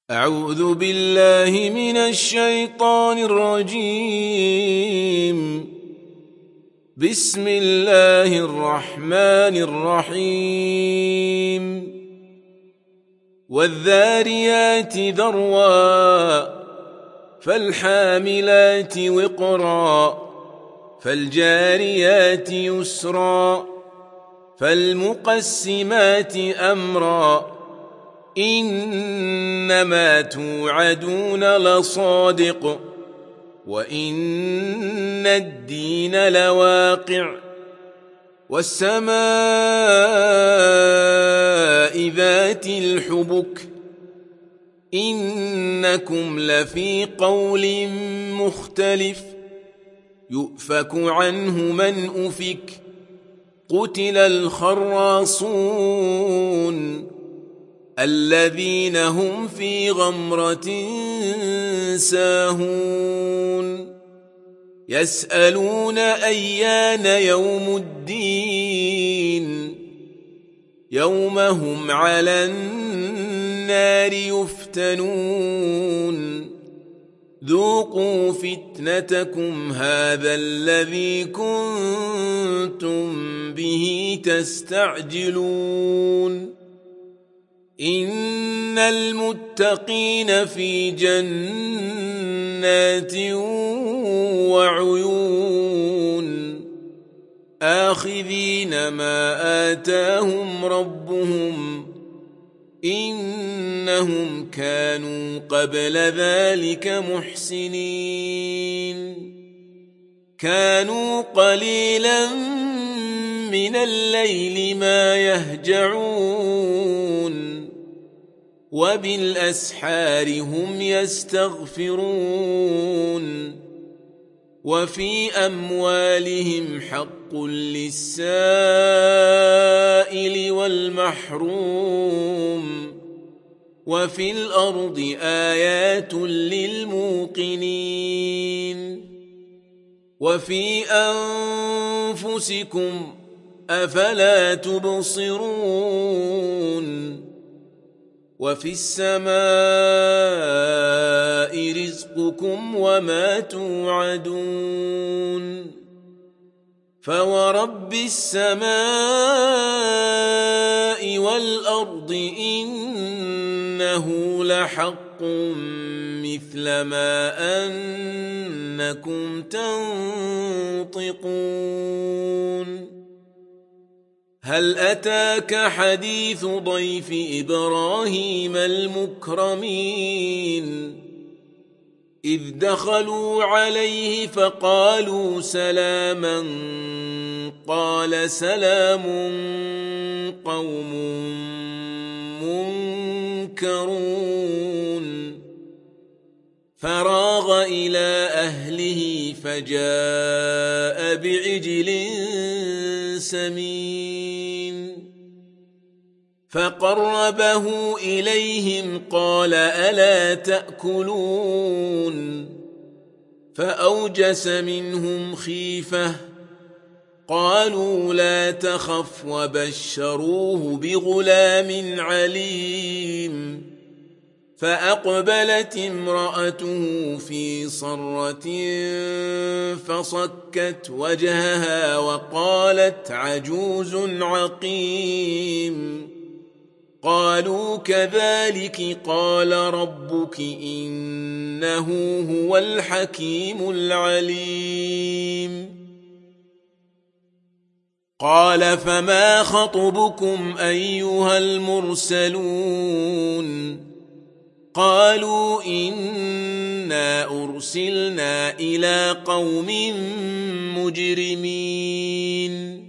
أعوذ بالله من الشيطان الرجيم. بسم الله الرحمن الرحيم. والذاريات ذروا فالحاملات وقرا فالجاريات يسرا فالمقسمات أمرا إنما توعدون لصادق وإن الدين لواقع والسماء ذات الحبك إنكم لفي قول مختلف يؤفك عنه من أفك قتل الخراصون الذين هم في غمرة ساهون يسألون أيان يوم الدين يوم هم على النار يفتنون ذوقوا فتنتكم هذا الذي كنتم به تستعجلون إن المتقين في جنات وعيون آخذين ما آتاهم ربهم إنهم كانوا قبل ذلك محسنين كانوا قليلا من الليل ما يهجعون وبالأسحار هم يستغفرون وفي أموالهم حق للسائل والمحروم وفي الأرض آيات للموقنين وفي أنفسكم أفلا تبصرون وفي السماء رزقكم وما توعدون فورب السماء والأرض إنه لحق مثل ما أنكم تنطقون هل أتاك حديث ضيف إبراهيم المكرمين إذ دخلوا عليه فقالوا سلاما قال سلام قوم منكرون فراغ إلى أهله فجاء بعجل سمين فقربه إليهم قال ألا تأكلون فأوجس منهم خيفة قالوا لا تخف وبشروه بغلام عليم فأقبلت امرأته في صرة فصكت وجهها وقالت عجوز عقيم قالوا كذلك قال ربك إنه هو الحكيم العليم قال فما خطبكم أيها المرسلون قالوا إنا أرسلنا إلى قوم مجرمين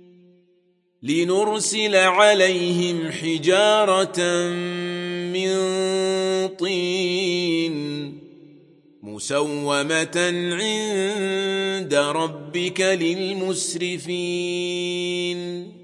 لنرسل عليهم حجارة من طين مسومة عند ربك للمسرفين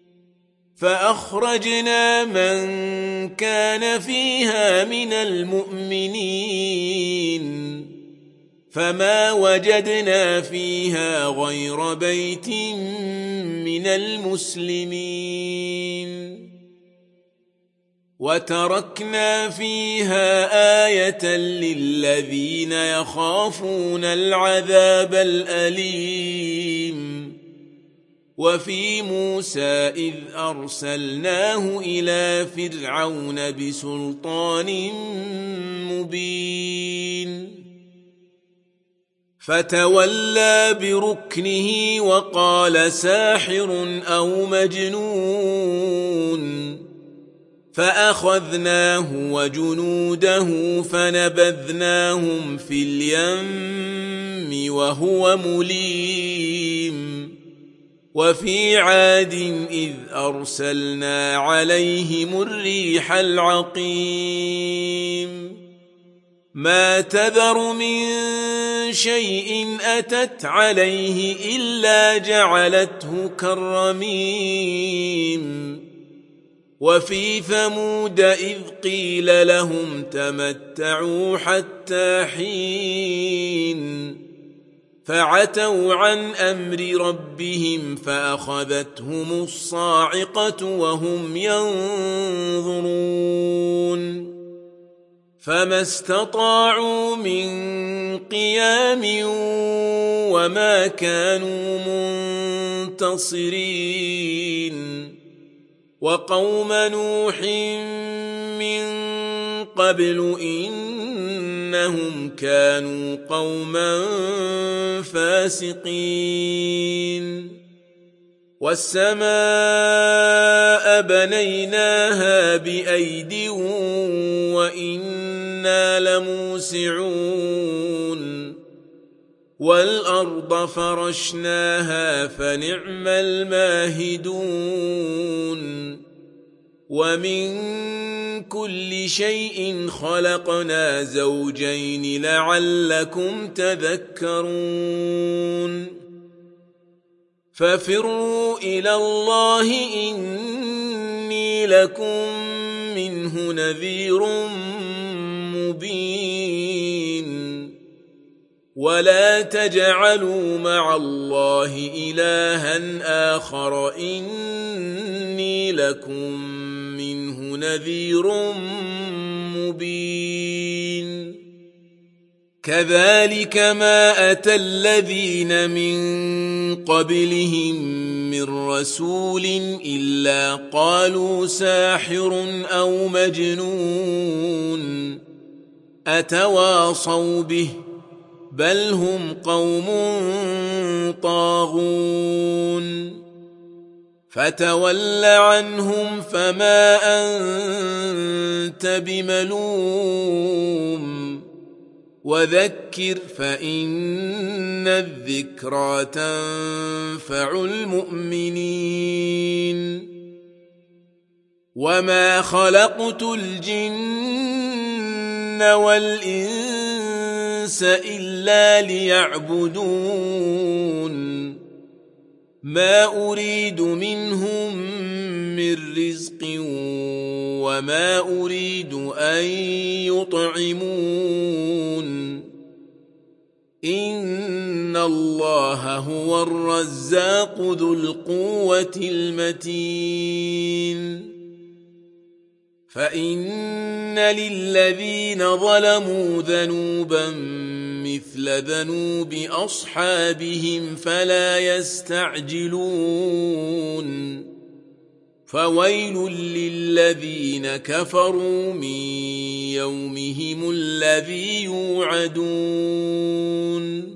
فأخرجنا من كان فيها من المؤمنين فما وجدنا فيها غير بيت من المسلمين وتركنا فيها آية للذين يخافون العذاب الأليم وفي موسى إذ أرسلناه إلى فرعون بسلطان مبين فتولى بركنه وقال ساحر أو مجنون فأخذناه وجنوده فنبذناهم في اليم وهو مليم وفي عاد إذ أرسلنا عليهم الريح العقيم ما تذر من شيء أتت عليه إلا جعلته كالرميم وفي ثمود إذ قيل لهم تمتعوا حتى حين فعتوا عن أمر ربهم فأخذتهم الصاعقة وهم ينظرون فما استطاعوا من قيام وما كانوا منتصرين وقوم نوح من قبل إنهم كانوا قوما فاسقين والسماء بنيناها بأيد وإنا لموسعون والأرض فرشناها فنعم الماهدون ومن كل شيء خلقنا زوجين لعلكم تذكرون ففروا إلى الله إني لكم منه نذير مبين ولا تجعلوا مع الله إلها آخر إني لكم منه نذير مبين كذلك ما أتى الذين من قبلهم من رسول إلا قالوا ساحر أو مجنون أتواصوا به بل هم قوم طاغون فتول عنهم فما أنت بملوم وذكر فإن الذكرى تنفع المؤمنين وما خلقت الجن والإنس إلا ليعبدون ما أريد منهم من رزق وما أريد أن يطعمون إن الله هو الرزاق ذو القوة المتين فإن للذين ظلموا ذنوبا مثل ذنوب أصحابهم فلا يستعجلون فويل للذين كفروا من يومهم الذي يوعدون